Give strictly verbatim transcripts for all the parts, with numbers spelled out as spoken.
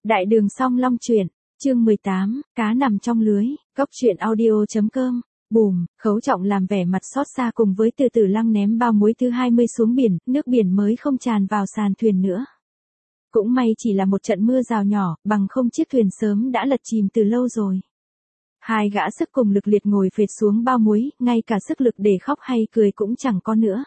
Đại đường Song Long truyện, chương mười tám, cá nằm trong lưới, cốc truyện audio.com. Bùm, Khấu Trọng làm vẻ mặt xót xa cùng với Từ Tử Lăng ném bao muối thứ hai mươi xuống biển, nước biển mới không tràn vào sàn thuyền nữa. Cũng may chỉ là một trận mưa rào nhỏ, bằng không chiếc thuyền sớm đã lật chìm từ lâu rồi. Hai gã sức cùng lực liệt ngồi phệt xuống bao muối, ngay cả sức lực để khóc hay cười cũng chẳng có nữa.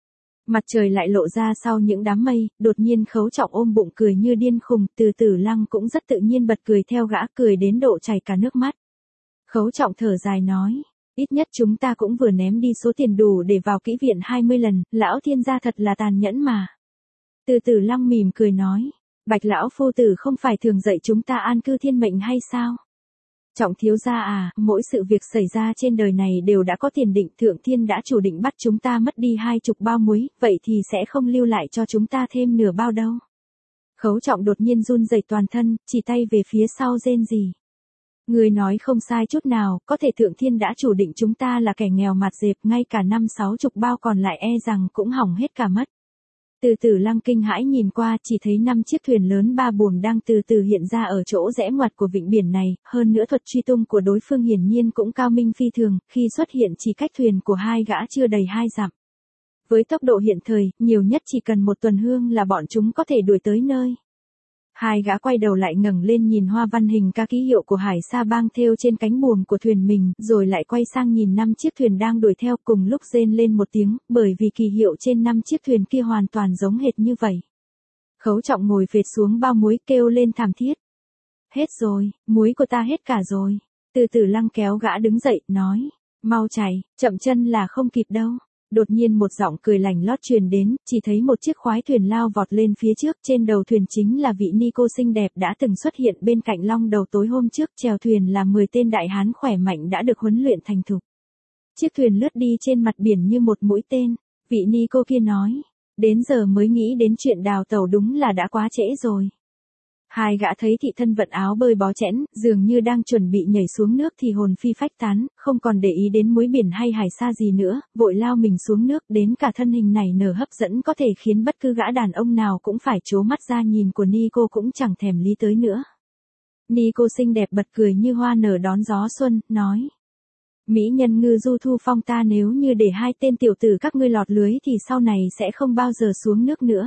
Mặt trời lại lộ ra sau những đám mây, đột nhiên Khấu Trọng ôm bụng cười như điên khùng, Từ Tử Lăng cũng rất tự nhiên bật cười theo gã, cười đến độ chảy cả nước mắt. Khấu Trọng thở dài nói, ít nhất chúng ta cũng vừa ném đi số tiền đủ để vào kỹ viện hai mươi lần, lão thiên gia thật là tàn nhẫn mà. Từ Tử Lăng mỉm cười nói, Bạch lão phu tử không phải thường dạy chúng ta an cư thiên mệnh hay sao? Trọng thiếu gia à, mỗi sự việc xảy ra trên đời này đều đã có tiền định, thượng thiên đã chủ định bắt chúng ta mất đi hai chục bao muối, vậy thì sẽ không lưu lại cho chúng ta thêm nửa bao đâu. Khấu Trọng đột nhiên run rẩy toàn thân, chỉ tay về phía sau rên rỉ. Người nói không sai chút nào, có thể thượng thiên đã chủ định chúng ta là kẻ nghèo mạt dẹp, ngay cả năm sáu chục bao còn lại e rằng cũng hỏng hết cả mất. Từ Tử Lăng kinh hãi nhìn qua, chỉ thấy năm chiếc thuyền lớn ba buồm đang từ từ hiện ra ở chỗ rẽ ngoặt của vịnh biển này, hơn nữa thuật truy tung của đối phương hiển nhiên cũng cao minh phi thường, khi xuất hiện chỉ cách thuyền của hai gã chưa đầy hai dặm. Với tốc độ hiện thời, nhiều nhất chỉ cần một tuần hương là bọn chúng có thể đuổi tới nơi. Hai gã quay đầu lại ngẩng lên nhìn hoa văn hình các ký hiệu của Hải Sa Bang thêu trên cánh buồm của thuyền mình, rồi lại quay sang nhìn năm chiếc thuyền đang đuổi theo, cùng lúc rên lên một tiếng, bởi vì kỳ hiệu trên năm chiếc thuyền kia hoàn toàn giống hệt như vậy. Khấu Trọng ngồi phệt xuống bao muối kêu lên thảm thiết. Hết rồi, muối của ta hết cả rồi. Từ Tử Lăng kéo gã đứng dậy, nói, mau chạy, chậm chân là không kịp đâu. Đột nhiên một giọng cười lành lót truyền đến, chỉ thấy một chiếc khoái thuyền lao vọt lên phía trước, trên đầu thuyền chính là vị ni cô xinh đẹp đã từng xuất hiện bên cạnh Long Đầu tối hôm trước, chèo thuyền là mười tên đại hán khỏe mạnh đã được huấn luyện thành thục. Chiếc thuyền lướt đi trên mặt biển như một mũi tên, vị ni cô kia nói, đến giờ mới nghĩ đến chuyện đào tàu đúng là đã quá trễ rồi. Hai gã thấy thị thân vận áo bơi bó chẽn, dường như đang chuẩn bị nhảy xuống nước thì hồn phi phách tán, không còn để ý đến muối biển hay hải sa gì nữa, vội lao mình xuống nước, đến cả thân hình này nở hấp dẫn có thể khiến bất cứ gã đàn ông nào cũng phải trố mắt ra nhìn của ni cô cũng chẳng thèm lý tới nữa. Ni cô xinh đẹp bật cười như hoa nở đón gió xuân, nói, mỹ nhân ngư Du Thu Phong ta nếu như để hai tên tiểu tử các ngươi lọt lưới thì sau này sẽ không bao giờ xuống nước nữa.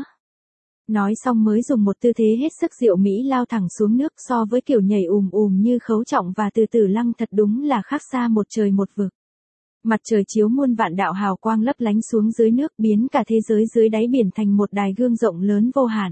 Nói xong mới dùng một tư thế hết sức diệu mỹ lao thẳng xuống nước, so với kiểu nhảy ùm ùm như Khấu Trọng và Từ Tử Lăng thật đúng là khác xa một trời một vực. Mặt trời chiếu muôn vạn đạo hào quang lấp lánh xuống dưới nước, biến cả thế giới dưới đáy biển thành một đài gương rộng lớn vô hạn.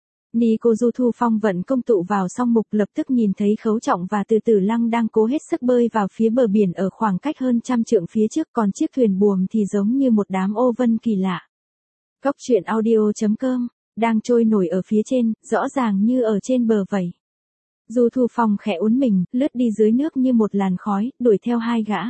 Ni cô Du Thu Phong vận công tụ vào song mục, lập tức nhìn thấy Khấu Trọng và Từ Tử Lăng đang cố hết sức bơi vào phía bờ biển ở khoảng cách hơn trăm trượng phía trước, còn chiếc thuyền buồm thì giống như một đám ô vân kỳ lạ. Cốc truyện audio.com đang trôi nổi ở phía trên, rõ ràng như ở trên bờ vậy. Du Thu Phong khẽ uốn mình, lướt đi dưới nước như một làn khói, đuổi theo hai gã.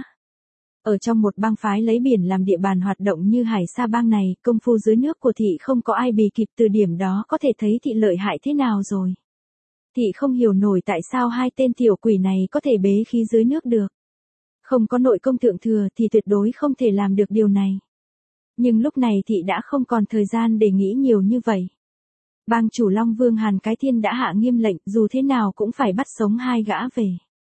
Ở trong một bang phái lấy biển làm địa bàn hoạt động như Hải Sa Bang này, công phu dưới nước của thị không có ai bì kịp, từ điểm đó có thể thấy thị lợi hại thế nào rồi. Thị không hiểu nổi tại sao hai tên tiểu quỷ này có thể bế khí dưới nước được. Không có nội công thượng thừa thì tuyệt đối không thể làm được điều này. Nhưng lúc này thị đã không còn thời gian để nghĩ nhiều như vậy. Bang chủ Long Vương Hàn Cái Thiên đã hạ nghiêm lệnh, dù thế nào cũng phải bắt sống hai gã về.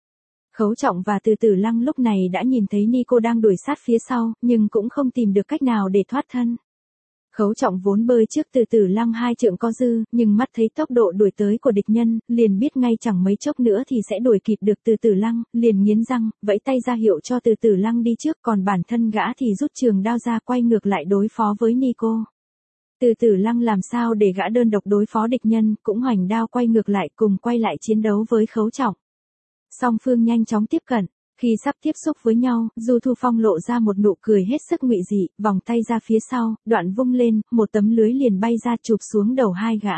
Khấu Trọng và Từ Tử Lăng lúc này đã nhìn thấy ni cô đang đuổi sát phía sau, nhưng cũng không tìm được cách nào để thoát thân. Khấu Trọng vốn bơi trước Từ Tử Lăng hai trượng có dư, nhưng mắt thấy tốc độ đuổi tới của địch nhân, liền biết ngay chẳng mấy chốc nữa thì sẽ đuổi kịp được Từ Tử Lăng, liền nghiến răng, vẫy tay ra hiệu cho Từ Tử Lăng đi trước, còn bản thân gã thì rút trường đao ra quay ngược lại đối phó với ni cô. Từ Tử Lăng làm sao để gã đơn độc đối phó địch nhân, cũng hoành đao quay ngược lại cùng quay lại chiến đấu với Khấu Trọng. Song phương nhanh chóng tiếp cận, khi sắp tiếp xúc với nhau, Du Thu Phong lộ ra một nụ cười hết sức ngụy dị, vòng tay ra phía sau, đoạn vung lên, một tấm lưới liền bay ra chụp xuống đầu hai gã.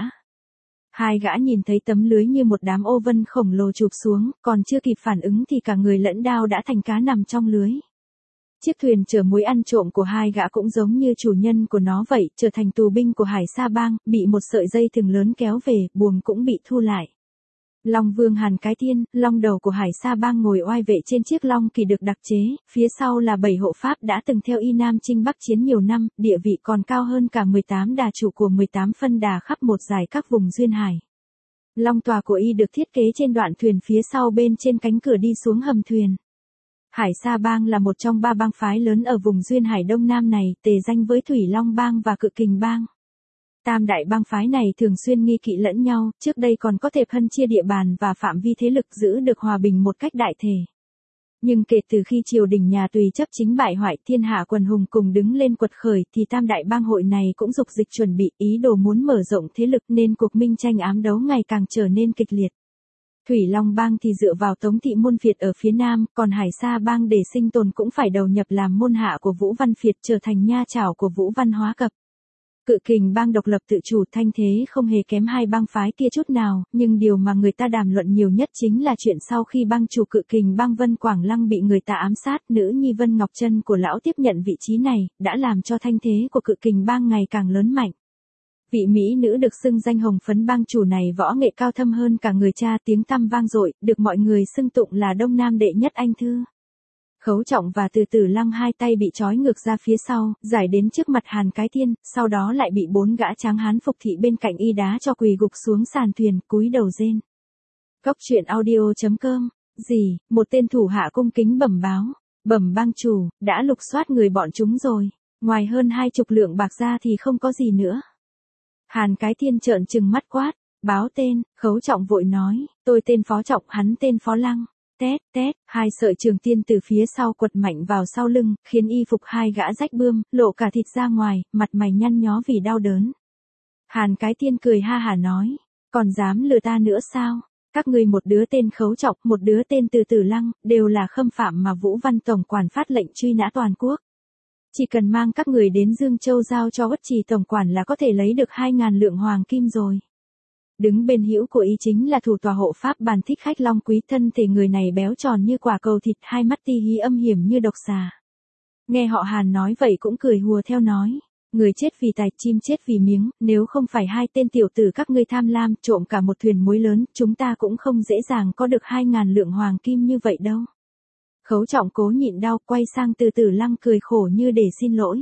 Hai gã nhìn thấy tấm lưới như một đám ô vân khổng lồ chụp xuống, còn chưa kịp phản ứng thì cả người lẫn đao đã thành cá nằm trong lưới. Chiếc thuyền chở muối ăn trộm của hai gã cũng giống như chủ nhân của nó vậy, trở thành tù binh của Hải Sa Bang, bị một sợi dây thừng lớn kéo về, buồm cũng bị thu lại. Long Vương Hàn Cái Thiên, long đầu của Hải Sa Bang ngồi oai vệ trên chiếc long kỳ được đặc chế, phía sau là bảy hộ pháp đã từng theo Y Nam chinh Bắc chiến nhiều năm, địa vị còn cao hơn cả mười tám đà chủ của mười tám phân đà khắp một dải các vùng duyên hải. Long tòa của y được thiết kế trên đoạn thuyền phía sau bên trên cánh cửa đi xuống hầm thuyền. Hải Sa Bang là một trong ba bang phái lớn ở vùng duyên hải Đông Nam này, tề danh với Thủy Long Bang và Cự Kình Bang. Tam đại bang phái này thường xuyên nghi kỵ lẫn nhau, trước đây còn có thể phân chia địa bàn và phạm vi thế lực giữ được hòa bình một cách đại thể. Nhưng kể từ khi triều đình nhà Tùy chấp chính bại hoại, thiên hạ quần hùng cùng đứng lên quật khởi thì tam đại bang hội này cũng dục dịch chuẩn bị ý đồ muốn mở rộng thế lực nên cuộc minh tranh ám đấu ngày càng trở nên kịch liệt. Thủy Long Bang thì dựa vào Tống Thị Môn Phiệt ở phía nam, còn Hải Sa Bang để sinh tồn cũng phải đầu nhập làm môn hạ của Vũ Văn Phiệt trở thành nha chảo của Vũ Văn Hóa Cập. Cự Kình Bang độc lập tự chủ thanh thế không hề kém hai bang phái kia chút nào, nhưng điều mà người ta đàm luận nhiều nhất chính là chuyện sau khi bang chủ Cự Kình Bang Vân Quảng Lăng bị người ta ám sát, nữ nhi Vân Ngọc Trân của lão tiếp nhận vị trí này, đã làm cho thanh thế của Cự Kình Bang ngày càng lớn mạnh. Vị mỹ nữ được xưng danh hồng phấn bang chủ này võ nghệ cao thâm hơn cả người cha, tiếng tăm vang dội, được mọi người xưng tụng là Đông Nam đệ nhất anh thư. Khấu Trọng và Từ Tử Lăng hai tay bị trói ngược ra phía sau, giải đến trước mặt Hàn Cái Thiên, sau đó lại bị bốn gã tráng hán phục thị bên cạnh y đá cho quỳ gục xuống sàn thuyền, cúi đầu rên. Cốc truyện audio chấm com. Gì? Một tên thủ hạ cung kính bẩm báo. Bẩm bang chủ, đã lục soát người bọn chúng rồi. Ngoài hơn hai chục lượng bạc ra thì không có gì nữa. Hàn Cái Thiên trợn trừng mắt quát. Báo tên. Khấu Trọng vội nói. Tôi tên Phó Trọng, hắn tên Phó Lăng. Tét, tét, hai sợi trường tiên từ phía sau quật mạnh vào sau lưng, khiến y phục hai gã rách bươm, lộ cả thịt ra ngoài, mặt mày nhăn nhó vì đau đớn. Hàn Cái Thiên cười ha hả nói, còn dám lừa ta nữa sao? Các ngươi một đứa tên Khấu Trọng, một đứa tên Từ Tử Lăng, đều là khâm phạm mà Vũ Văn Tổng quản phát lệnh truy nã toàn quốc. Chỉ cần mang các người đến Dương Châu giao cho Uất Trì Tổng quản là có thể lấy được hai ngàn lượng hoàng kim rồi. Đứng bên hữu của y chính là thủ tòa hộ pháp Bàn Thích Khách Long Quý, thân thể người này béo tròn như quả cầu thịt, hai mắt ti hí âm hiểm như độc xà. Nghe họ Hàn nói vậy cũng cười hùa theo nói, người chết vì tài, chim chết vì miếng, nếu không phải hai tên tiểu tử các ngươi tham lam, trộm cả một thuyền muối lớn, chúng ta cũng không dễ dàng có được hai ngàn lượng hoàng kim như vậy đâu. Khấu Trọng cố nhịn đau, quay sang Từ Tử Lăng cười khổ như để xin lỗi.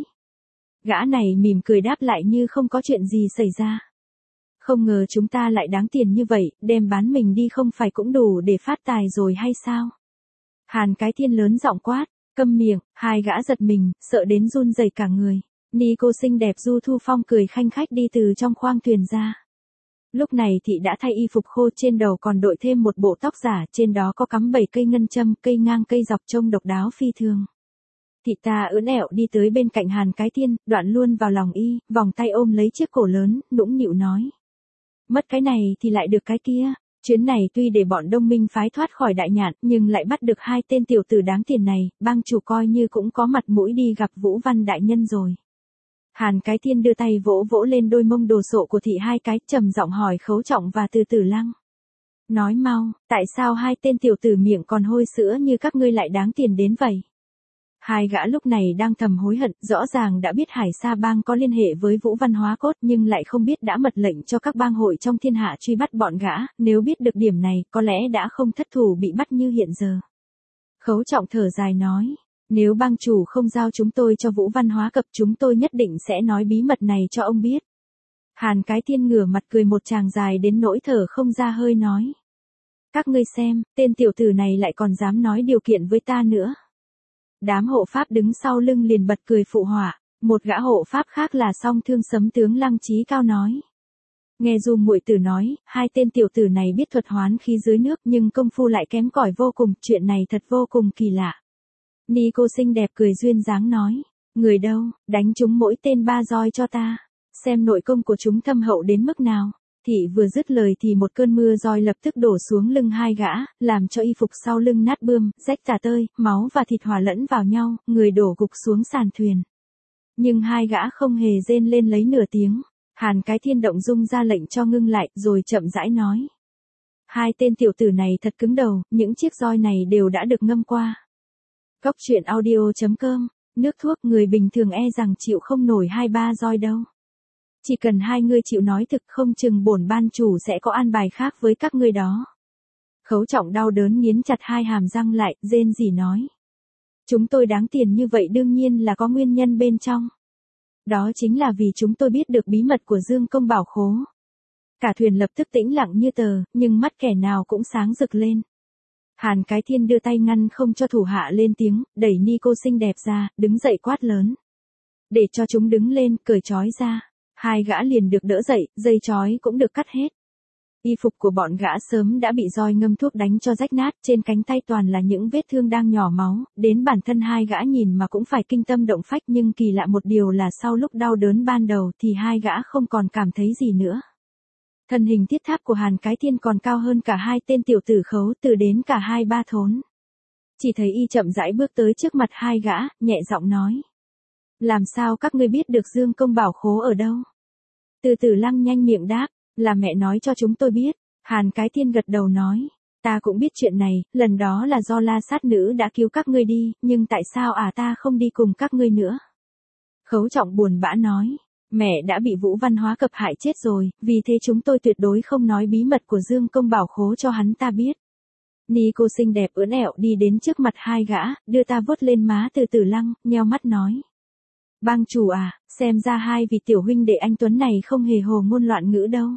Gã này mỉm cười đáp lại như không có chuyện gì xảy ra. Không ngờ chúng ta lại đáng tiền như vậy, đem bán mình đi không phải cũng đủ để phát tài rồi hay sao? Hàn Cái Thiên lớn giọng quát, câm miệng, hai gã giật mình, sợ đến run rẩy cả người. Ni cô xinh đẹp Du Thu Phong cười khanh khách đi từ trong khoang thuyền ra. Lúc này thị đã thay y phục khô, trên đầu còn đội thêm một bộ tóc giả, trên đó có cắm bảy cây ngân châm, cây ngang cây dọc trông độc đáo phi thường. Thị ta ưỡn ẹo đi tới bên cạnh Hàn Cái Thiên, đoạn luôn vào lòng y, vòng tay ôm lấy chiếc cổ lớn, nũng nịu nói. Mất cái này thì lại được cái kia, chuyến này tuy để bọn Đông Minh phái thoát khỏi đại nhạn, nhưng lại bắt được hai tên tiểu tử đáng tiền này, bang chủ coi như cũng có mặt mũi đi gặp Vũ Văn đại nhân rồi. Hàn Cái Thiên đưa tay vỗ vỗ lên đôi mông đồ sộ của thị hai cái, trầm giọng hỏi Khấu Trọng và Từ Tử Lăng. Nói mau, tại sao hai tên tiểu tử miệng còn hôi sữa như các ngươi lại đáng tiền đến vậy? Hai gã lúc này đang thầm hối hận, rõ ràng đã biết Hải Sa Bang có liên hệ với Vũ Văn Hóa Cốt nhưng lại không biết đã mật lệnh cho các bang hội trong thiên hạ truy bắt bọn gã, nếu biết được điểm này có lẽ đã không thất thủ bị bắt như hiện giờ. Khấu Trọng thở dài nói, nếu bang chủ không giao chúng tôi cho Vũ Văn Hóa Cập chúng tôi nhất định sẽ nói bí mật này cho ông biết. Hàn Cái Thiên ngửa mặt cười một tràng dài đến nỗi thở không ra hơi nói. Các ngươi xem, tên tiểu tử này lại còn dám nói điều kiện với ta nữa. Đám hộ pháp đứng sau lưng liền bật cười phụ họa, một gã hộ pháp khác là Song Thương Sấm tướng Lăng Chí Cao nói. Nghe Du muội tử nói, hai tên tiểu tử này biết thuật hoán khí dưới nước nhưng công phu lại kém cỏi vô cùng, chuyện này thật vô cùng kỳ lạ. Ni cô xinh đẹp cười duyên dáng nói, người đâu, đánh chúng mỗi tên ba roi cho ta, xem nội công của chúng thâm hậu đến mức nào. Thị vừa dứt lời thì một cơn mưa roi lập tức đổ xuống lưng hai gã, làm cho y phục sau lưng nát bươm, rách tả tơi, máu và thịt hòa lẫn vào nhau, người đổ gục xuống sàn thuyền. Nhưng hai gã không hề rên lên lấy nửa tiếng. Hàn Cái Thiên động dung ra lệnh cho ngưng lại, rồi chậm rãi nói. Hai tên tiểu tử này thật cứng đầu, những chiếc roi này đều đã được ngâm qua. Cốc truyện audio chấm com, nước thuốc người bình thường e rằng chịu không nổi hai ba roi đâu. Chỉ cần hai ngươi chịu nói thực không chừng bổn ban chủ sẽ có an bài khác với các ngươi đó. Khấu Trọng đau đớn nghiến chặt hai hàm răng lại, rên rỉ nói. Chúng tôi đáng tiền như vậy đương nhiên là có nguyên nhân bên trong. Đó chính là vì chúng tôi biết được bí mật của Dương Công Bảo Khố. Cả thuyền lập tức tĩnh lặng như tờ, nhưng mắt kẻ nào cũng sáng rực lên. Hàn Cái Thiên đưa tay ngăn không cho thủ hạ lên tiếng, đẩy ni cô xinh đẹp ra, đứng dậy quát lớn. Để cho chúng đứng lên, cởi trói ra. Hai gã liền được đỡ dậy, dây trói cũng được cắt hết. Y phục của bọn gã sớm đã bị roi ngâm thuốc đánh cho rách nát, trên cánh tay toàn là những vết thương đang nhỏ máu, đến bản thân hai gã nhìn mà cũng phải kinh tâm động phách, nhưng kỳ lạ một điều là sau lúc đau đớn ban đầu thì hai gã không còn cảm thấy gì nữa. Thân hình thiết tháp của Hàn Cái Thiên còn cao hơn cả hai tên tiểu tử Khấu Từ đến cả hai ba thốn. Chỉ thấy y chậm rãi bước tới trước mặt hai gã, nhẹ giọng nói. Làm sao các ngươi biết được Dương Công Bảo Khố ở đâu? Từ Tử Lăng nhanh miệng đáp, là mẹ nói cho chúng tôi biết. Hàn Cái Thiên gật đầu nói, ta cũng biết chuyện này, lần đó là do La Sát Nữ đã cứu các ngươi đi, nhưng tại sao à ta không đi cùng các ngươi nữa? Khấu Trọng buồn bã nói, mẹ đã bị Vũ Văn Hóa Cập hại chết rồi, vì thế chúng tôi tuyệt đối không nói bí mật của Dương Công Bảo Khố cho hắn ta biết. Ni cô xinh đẹp ưỡn ẹo đi đến trước mặt hai gã, đưa ta vuốt lên má Từ Tử Lăng, nheo mắt nói. Bang chủ à, xem ra hai vị tiểu huynh đệ anh Tuấn này không hề hồ ngôn loạn ngữ đâu.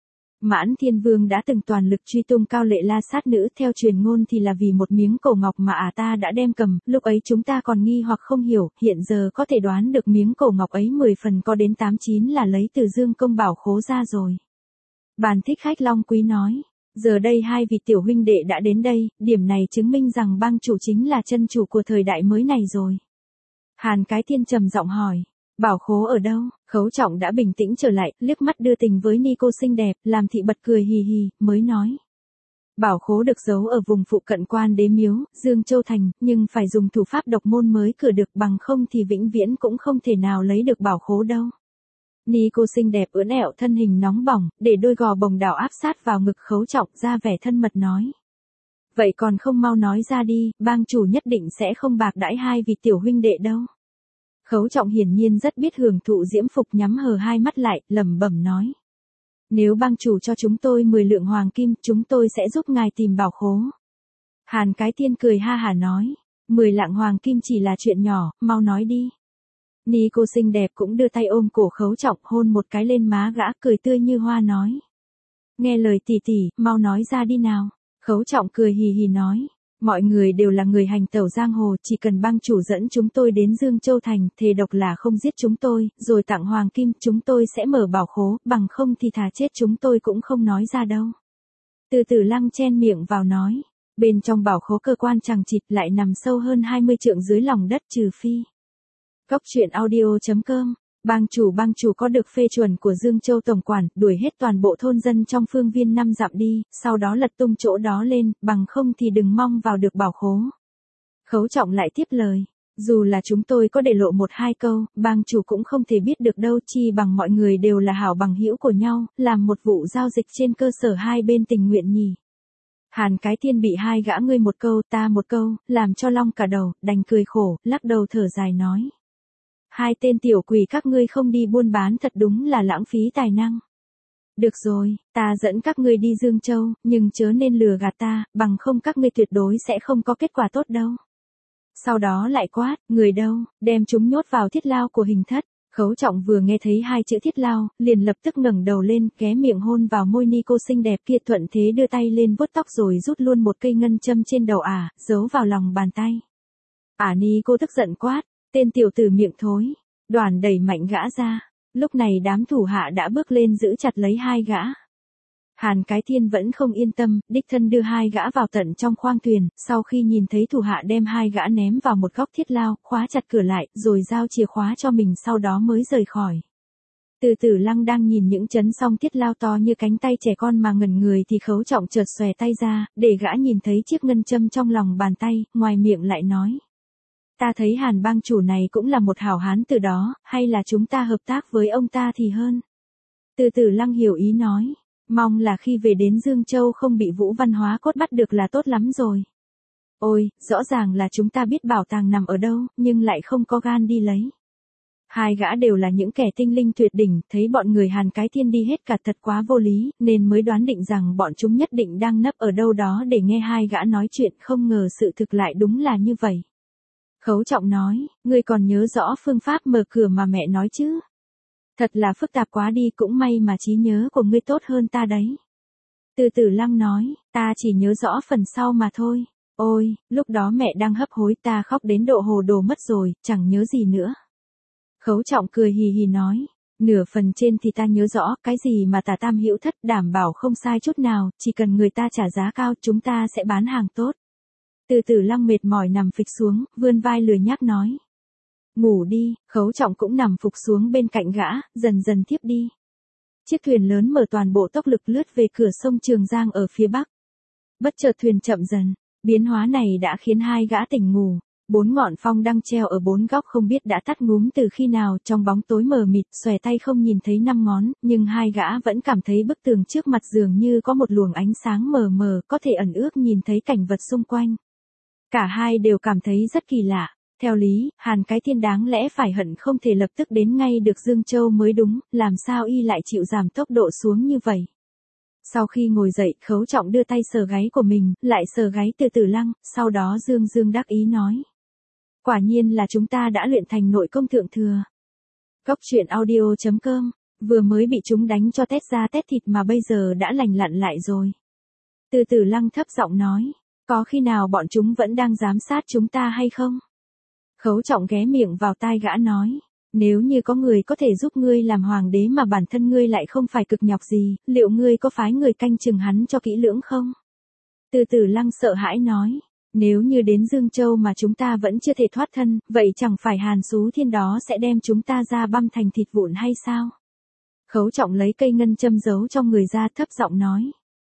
Mãn Thiên Vương đã từng toàn lực truy tung Cao Lệ La Sát Nữ, theo truyền ngôn thì là vì một miếng cổ ngọc mà à ta đã đem cầm, lúc ấy chúng ta còn nghi hoặc không hiểu, hiện giờ có thể đoán được miếng cổ ngọc ấy mười phần có đến tám chín là lấy từ Dương Công Bảo Khố ra rồi. Bàn Thích Khách Long Quý nói, giờ đây hai vị tiểu huynh đệ đã đến đây, điểm này chứng minh rằng bang chủ chính là chân chủ của thời đại mới này rồi. Hàn Cái Thiên trầm giọng hỏi, Bảo Khố ở đâu? Khấu Trọng đã bình tĩnh trở lại, liếc mắt đưa tình với ni cô xinh đẹp, làm thị bật cười hì hì, mới nói. Bảo Khố được giấu ở vùng phụ cận Quan Đế Miếu, Dương Châu Thành, nhưng phải dùng thủ pháp độc môn mới cửa được, bằng không thì vĩnh viễn cũng không thể nào lấy được Bảo Khố đâu. Ni cô xinh đẹp ưỡn ẹo thân hình nóng bỏng, để đôi gò bồng đảo áp sát vào ngực Khấu Trọng, ra vẻ thân mật nói. Vậy còn không mau nói ra đi, bang chủ nhất định sẽ không bạc đãi hai vị tiểu huynh đệ đâu. Khấu Trọng hiển nhiên rất biết hưởng thụ diễm phục, nhắm hờ hai mắt lại, lẩm bẩm nói. Nếu bang chủ cho chúng tôi mười lượng hoàng kim, chúng tôi sẽ giúp ngài tìm Bảo Khố. Hàn Cái Thiên cười ha hả nói, mười lạng hoàng kim chỉ là chuyện nhỏ, mau nói đi. Ni cô xinh đẹp cũng đưa tay ôm cổ Khấu Trọng, hôn một cái lên má gã, cười tươi như hoa nói. Nghe lời tỷ tỷ, mau nói ra đi nào. Khấu Trọng cười hì hì nói. Mọi người đều là người hành tẩu giang hồ, chỉ cần bang chủ dẫn chúng tôi đến Dương Châu Thành, thề độc là không giết chúng tôi, rồi tặng hoàng kim, chúng tôi sẽ mở Bảo Khố, bằng không thì thà chết chúng tôi cũng không nói ra đâu. Từ Tử Lăng chen miệng vào nói, bên trong Bảo Khố cơ quan chằng chịt lại nằm sâu hơn hai mươi trượng dưới lòng đất, trừ phi. Cốc truyện audio chấm com. Bang chủ bang chủ có được phê chuẩn của Dương Châu Tổng quản, đuổi hết toàn bộ thôn dân trong phương viên năm dặm đi, sau đó lật tung chỗ đó lên, bằng không thì đừng mong vào được Bảo Khố. Khấu Trọng lại tiếp lời, dù là chúng tôi có để lộ một hai câu, bang chủ cũng không thể biết được đâu, chi bằng mọi người đều là hảo bằng hữu của nhau, làm một vụ giao dịch trên cơ sở hai bên tình nguyện nhỉ. Hàn Cái Thiên bị hai gã ngươi một câu ta một câu, làm cho long cả đầu, đành cười khổ, lắc đầu thở dài nói. Hai tên tiểu quỷ các ngươi không đi buôn bán thật đúng là lãng phí tài năng. Được rồi, ta dẫn các ngươi đi Dương Châu, nhưng chớ nên lừa gạt ta, bằng không các ngươi tuyệt đối sẽ không có kết quả tốt đâu. Sau đó lại quát, người đâu, đem chúng nhốt vào thiết lao của Hình Thất. Khấu Trọng vừa nghe thấy hai chữ thiết lao, liền lập tức ngẩng đầu lên, ghé miệng hôn vào môi ni cô xinh đẹp kia, thuận thế đưa tay lên vuốt tóc rồi rút luôn một cây ngân châm trên đầu ả, giấu vào lòng bàn tay. Ả ni cô tức giận quát. Tên tiểu tử miệng thối, đoàn đẩy mạnh gã ra, lúc này đám thủ hạ đã bước lên giữ chặt lấy hai gã. Hàn Cái Thiên vẫn không yên tâm, đích thân đưa hai gã vào tận trong khoang thuyền, sau khi nhìn thấy thủ hạ đem hai gã ném vào một góc thiết lao, khóa chặt cửa lại, rồi giao chìa khóa cho mình, sau đó mới rời khỏi. Từ Tử Lăng đang nhìn những chấn song thiết lao to như cánh tay trẻ con mà ngẩn người thì Khấu Trọng chợt xòe tay ra, để gã nhìn thấy chiếc ngân châm trong lòng bàn tay, ngoài miệng lại nói. Ta thấy Hàn bang chủ này cũng là một hảo hán từ đó, hay là chúng ta hợp tác với ông ta thì hơn. Từ Tử Lăng hiểu ý nói, mong là khi về đến Dương Châu không bị Vũ Văn Hóa Cốt bắt được là tốt lắm rồi. Ôi, rõ ràng là chúng ta biết bảo tàng nằm ở đâu, nhưng lại không có gan đi lấy. Hai gã đều là những kẻ tinh linh tuyệt đỉnh, thấy bọn người Hàn Cái Thiên đi hết cả thật quá vô lý, nên mới đoán định rằng bọn chúng nhất định đang nấp ở đâu đó để nghe hai gã nói chuyện, không ngờ sự thực lại đúng là như vậy. Khấu Trọng nói, ngươi còn nhớ rõ phương pháp mở cửa mà mẹ nói chứ? Thật là phức tạp quá đi, cũng may mà trí nhớ của ngươi tốt hơn ta đấy. Từ Tử Lăng nói, ta chỉ nhớ rõ phần sau mà thôi. Ôi, lúc đó mẹ đang hấp hối, ta khóc đến độ hồ đồ mất rồi, chẳng nhớ gì nữa. Khấu Trọng cười hì hì nói, nửa phần trên thì ta nhớ rõ, cái gì mà tả tam hữu thất đảm bảo không sai chút nào, chỉ cần người ta trả giá cao chúng ta sẽ bán hàng tốt. Từ Tử Lăng mệt mỏi nằm phịch xuống, vươn vai lười nhác nói. Ngủ đi, Khấu Trọng cũng nằm phục xuống bên cạnh gã, dần dần thiếp đi. Chiếc thuyền lớn mở toàn bộ tốc lực lướt về cửa sông Trường Giang ở phía bắc. Bất chợt thuyền chậm dần, biến hóa này đã khiến hai gã tỉnh ngủ. Bốn ngọn phong đăng treo ở bốn góc không biết đã tắt ngúm từ khi nào, trong bóng tối mờ mịt, xòe tay không nhìn thấy năm ngón, nhưng hai gã vẫn cảm thấy bức tường trước mặt dường như có một luồng ánh sáng mờ mờ, có thể ẩn ước nhìn thấy cảnh vật xung quanh. Cả hai đều cảm thấy rất kỳ lạ. Theo lý, Hàn Cái Thiên đáng lẽ phải hận không thể lập tức đến ngay được Dương Châu mới đúng, làm sao y lại chịu giảm tốc độ xuống như vậy. Sau khi ngồi dậy, Khấu Trọng đưa tay sờ gáy của mình, lại sờ gáy Từ Tử Lăng, sau đó Dương Dương đắc ý nói. Quả nhiên là chúng ta đã luyện thành nội công thượng thừa. Góc truyện audio chấm com, vừa mới bị chúng đánh cho tét da tét thịt mà bây giờ đã lành lặn lại rồi. Từ Tử Lăng thấp giọng nói, có khi nào bọn chúng vẫn đang giám sát chúng ta hay không? Khấu Trọng ghé miệng vào tai gã nói, nếu như có người có thể giúp ngươi làm hoàng đế mà bản thân ngươi lại không phải cực nhọc gì, liệu ngươi có phái người canh chừng hắn cho kỹ lưỡng không? Từ Tử Lăng sợ hãi nói, nếu như đến Dương Châu mà chúng ta vẫn chưa thể thoát thân, vậy chẳng phải Hàn Sú Thiên đó sẽ đem chúng ta ra băm thành thịt vụn hay sao? Khấu Trọng lấy cây ngân châm giấu trong người ra, thấp giọng nói,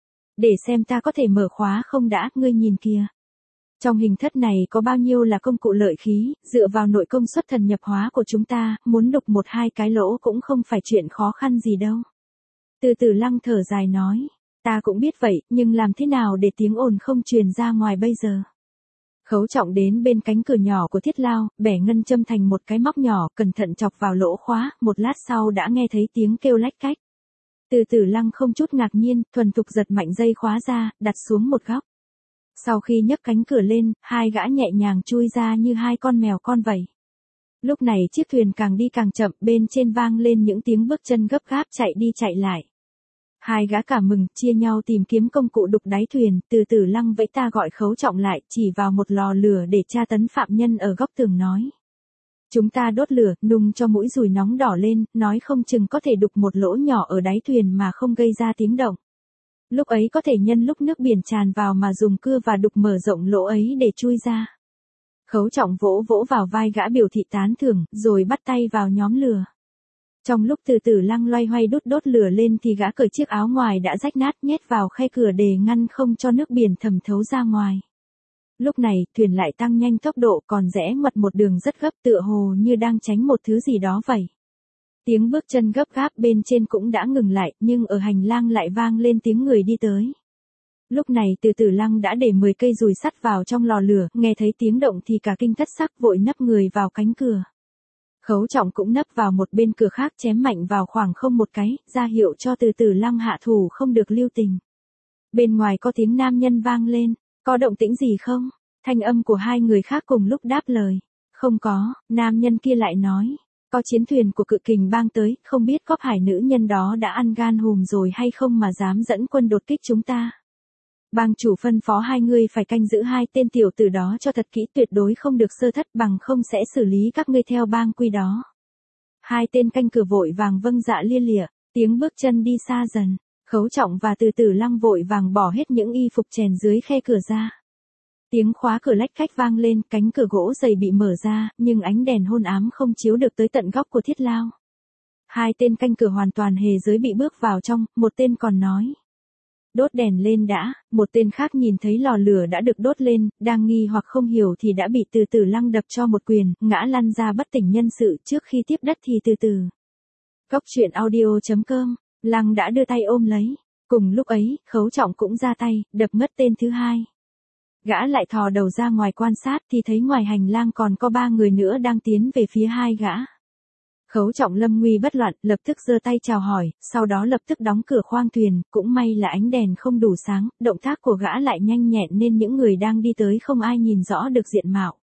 để xem ta có thể mở khóa không đã, ngươi nhìn kìa. Trong hình thất này có bao nhiêu là công cụ lợi khí, dựa vào nội công xuất thần nhập hóa của chúng ta, muốn đục một hai cái lỗ cũng không phải chuyện khó khăn gì đâu. Từ Tử Lăng thở dài nói, ta cũng biết vậy, nhưng làm thế nào để tiếng ồn không truyền ra ngoài bây giờ? Khấu Trọng đến bên cánh cửa nhỏ của Thiết Lao, bẻ ngân châm thành một cái móc nhỏ, cẩn thận chọc vào lỗ khóa, một lát sau đã nghe thấy tiếng kêu lách cách. Từ Tử Lăng không chút ngạc nhiên, thuần thục giật mạnh dây khóa ra, đặt xuống một góc. Sau khi nhấc cánh cửa lên, hai gã nhẹ nhàng chui ra như hai con mèo con vậy. Lúc này chiếc thuyền càng đi càng chậm, bên trên vang lên những tiếng bước chân gấp gáp chạy đi chạy lại. Hai gã cả mừng, chia nhau tìm kiếm công cụ đục đáy thuyền, Từ Tử Lăng vẫy ta gọi Khấu Trọng lại, chỉ vào một lò lửa để tra tấn phạm nhân ở góc tường nói. Chúng ta đốt lửa, nung cho mũi dùi nóng đỏ lên, nói không chừng có thể đục một lỗ nhỏ ở đáy thuyền mà không gây ra tiếng động. Lúc ấy có thể nhân lúc nước biển tràn vào mà dùng cưa và đục mở rộng lỗ ấy để chui ra. Khấu Trọng vỗ vỗ vào vai gã biểu thị tán thưởng, rồi bắt tay vào nhóm lửa. Trong lúc Từ Tử Lăng loay hoay đốt đốt lửa lên thì gã cởi chiếc áo ngoài đã rách nát nhét vào khe cửa để ngăn không cho nước biển thẩm thấu ra ngoài. Lúc này, thuyền lại tăng nhanh tốc độ, còn rẽ ngoặt một đường rất gấp, tựa hồ như đang tránh một thứ gì đó vậy. Tiếng bước chân gấp gáp bên trên cũng đã ngừng lại, nhưng ở hành lang lại vang lên tiếng người đi tới. Lúc này Từ Tử Lăng đã để mười cây dùi sắt vào trong lò lửa, nghe thấy tiếng động thì cả kinh thất sắc, vội nấp người vào cánh cửa. Khấu Trọng cũng nấp vào một bên cửa khác, chém mạnh vào khoảng không một cái, ra hiệu cho Từ Tử Lăng hạ thủ không được lưu tình. Bên ngoài có tiếng nam nhân vang lên, có động tĩnh gì không? Thanh âm của hai người khác cùng lúc đáp lời. Không có, nam nhân kia lại nói. Có chiến thuyền của Cự Kình bang tới, không biết cóp hải nữ nhân đó đã ăn gan hùm rồi hay không mà dám dẫn quân đột kích chúng ta. Bang chủ phân phó hai người phải canh giữ hai tên tiểu tử đó cho thật kỹ, tuyệt đối không được sơ thất, bằng không sẽ xử lý các ngươi theo bang quy đó. Hai tên canh cửa vội vàng vâng dạ lia lịa, tiếng bước chân đi xa dần, Khấu Trọng và Từ Tử Lăng vội vàng bỏ hết những y phục chèn dưới khe cửa ra. Tiếng khóa cửa lách cách vang lên, cánh cửa gỗ dày bị mở ra, nhưng ánh đèn hôn ám không chiếu được tới tận góc của Thiết Lao. Hai tên canh cửa hoàn toàn hề giới bị bước vào trong, một tên còn nói. Đốt đèn lên đã, một tên khác nhìn thấy lò lửa đã được đốt lên, đang nghi hoặc không hiểu thì đã bị Từ Tử Lăng đập cho một quyền, ngã lăn ra bất tỉnh nhân sự, trước khi tiếp đất thì từ từ. Góc truyện audio chấm com, Lăng đã đưa tay ôm lấy. Cùng lúc ấy, Khấu Trọng cũng ra tay, đập ngất tên thứ hai. Gã lại thò đầu ra ngoài quan sát thì thấy ngoài hành lang còn có ba người nữa đang tiến về phía hai gã. Khấu Trọng lâm nguy bất loạn, lập tức giơ tay chào hỏi, sau đó lập tức đóng cửa khoang thuyền, cũng may là ánh đèn không đủ sáng, động tác của gã lại nhanh nhẹn nên những người đang đi tới không ai nhìn rõ được diện mạo.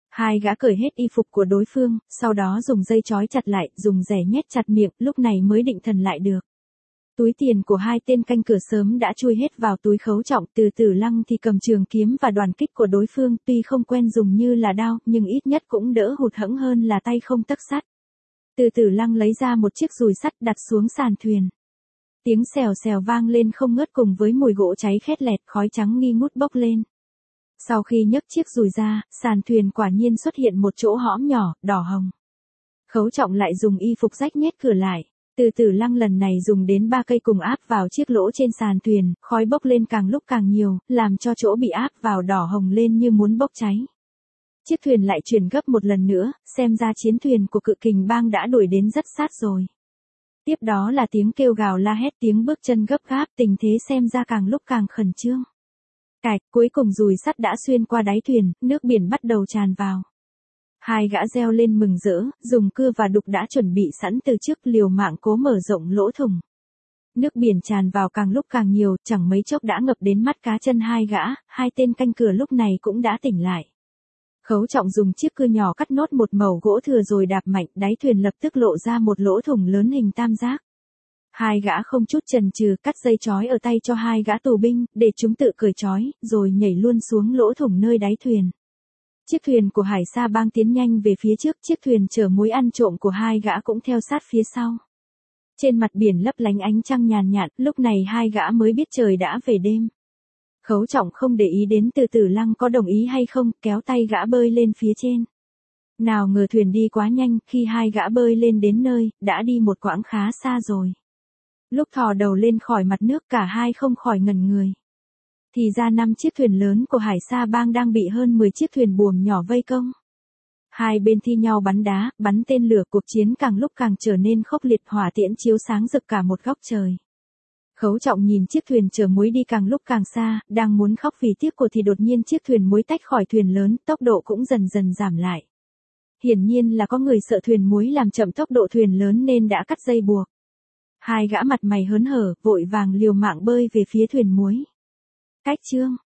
Hai gã cởi hết y phục của đối phương, sau đó dùng dây trói chặt lại, dùng rẻ nhét chặt miệng, lúc này mới định thần lại được. Túi tiền của hai tên canh cửa sớm đã chui hết vào túi Khấu Trọng, Từ Tử Lăng thì cầm trường kiếm và đoàn kích của đối phương, tuy không quen dùng như là đao, nhưng ít nhất cũng đỡ hụt hẫng hơn là tay không tấc sắt. Từ Tử Lăng lấy ra một chiếc dùi sắt đặt xuống sàn thuyền. Tiếng xèo xèo vang lên không ngớt cùng với mùi gỗ cháy khét lẹt, khói trắng nghi ngút bốc lên. Sau khi nhấc chiếc dùi ra, sàn thuyền quả nhiên xuất hiện một chỗ hõm nhỏ, đỏ hồng. Khấu Trọng lại dùng y phục rách nhét cửa lại. Từ Tử Lăng lần này dùng đến ba cây cùng áp vào chiếc lỗ trên sàn thuyền, khói bốc lên càng lúc càng nhiều, làm cho chỗ bị áp vào đỏ hồng lên như muốn bốc cháy. Chiếc thuyền lại chuyển gấp một lần nữa, xem ra chiến thuyền của Cự Kình Bang đã đuổi đến rất sát rồi. Tiếp đó là tiếng kêu gào la hét, tiếng bước chân gấp gáp, tình thế xem ra càng lúc càng khẩn trương. Cạch, cuối cùng dùi sắt đã xuyên qua đáy thuyền, nước biển bắt đầu tràn vào. Hai gã reo lên mừng rỡ, dùng cưa và đục đã chuẩn bị sẵn từ trước, liều mạng cố mở rộng lỗ thủng. Nước biển tràn vào càng lúc càng nhiều, chẳng mấy chốc đã ngập đến mắt cá chân hai gã, hai tên canh cửa lúc này cũng đã tỉnh lại. Khấu Trọng dùng chiếc cưa nhỏ cắt nốt một mẩu gỗ thừa rồi đạp mạnh, đáy thuyền lập tức lộ ra một lỗ thủng lớn hình tam giác. Hai gã không chút chần chừ cắt dây trói ở tay cho hai gã tù binh, để chúng tự cởi trói, rồi nhảy luôn xuống lỗ thủng nơi đáy thuyền. Chiếc thuyền của Hải Sa Bang tiến nhanh về phía trước, chiếc thuyền chở muối ăn trộm của hai gã cũng theo sát phía sau. Trên mặt biển lấp lánh ánh trăng nhàn nhạt, lúc này hai gã mới biết trời đã về đêm. Khấu Trọng không để ý đến Từ Tử Lăng có đồng ý hay không, kéo tay gã bơi lên phía trên. Nào ngờ thuyền đi quá nhanh, khi hai gã bơi lên đến nơi, đã đi một quãng khá xa rồi. Lúc thò đầu lên khỏi mặt nước cả hai không khỏi ngẩn người. Thì ra năm chiếc thuyền lớn của Hải Sa Bang đang bị hơn mười chiếc thuyền buồm nhỏ vây công. Hai bên thi nhau bắn đá, bắn tên lửa, cuộc chiến càng lúc càng trở nên khốc liệt, hỏa tiễn chiếu sáng rực cả một góc trời. Khấu Trọng nhìn chiếc thuyền chở muối đi càng lúc càng xa, đang muốn khóc vì tiếc của thì đột nhiên chiếc thuyền muối tách khỏi thuyền lớn, tốc độ cũng dần dần giảm lại. Hiển nhiên là có người sợ thuyền muối làm chậm tốc độ thuyền lớn nên đã cắt dây buộc. Hai gã mặt mày hớn hở, vội vàng liều mạng bơi về phía thuyền muối. Cách chương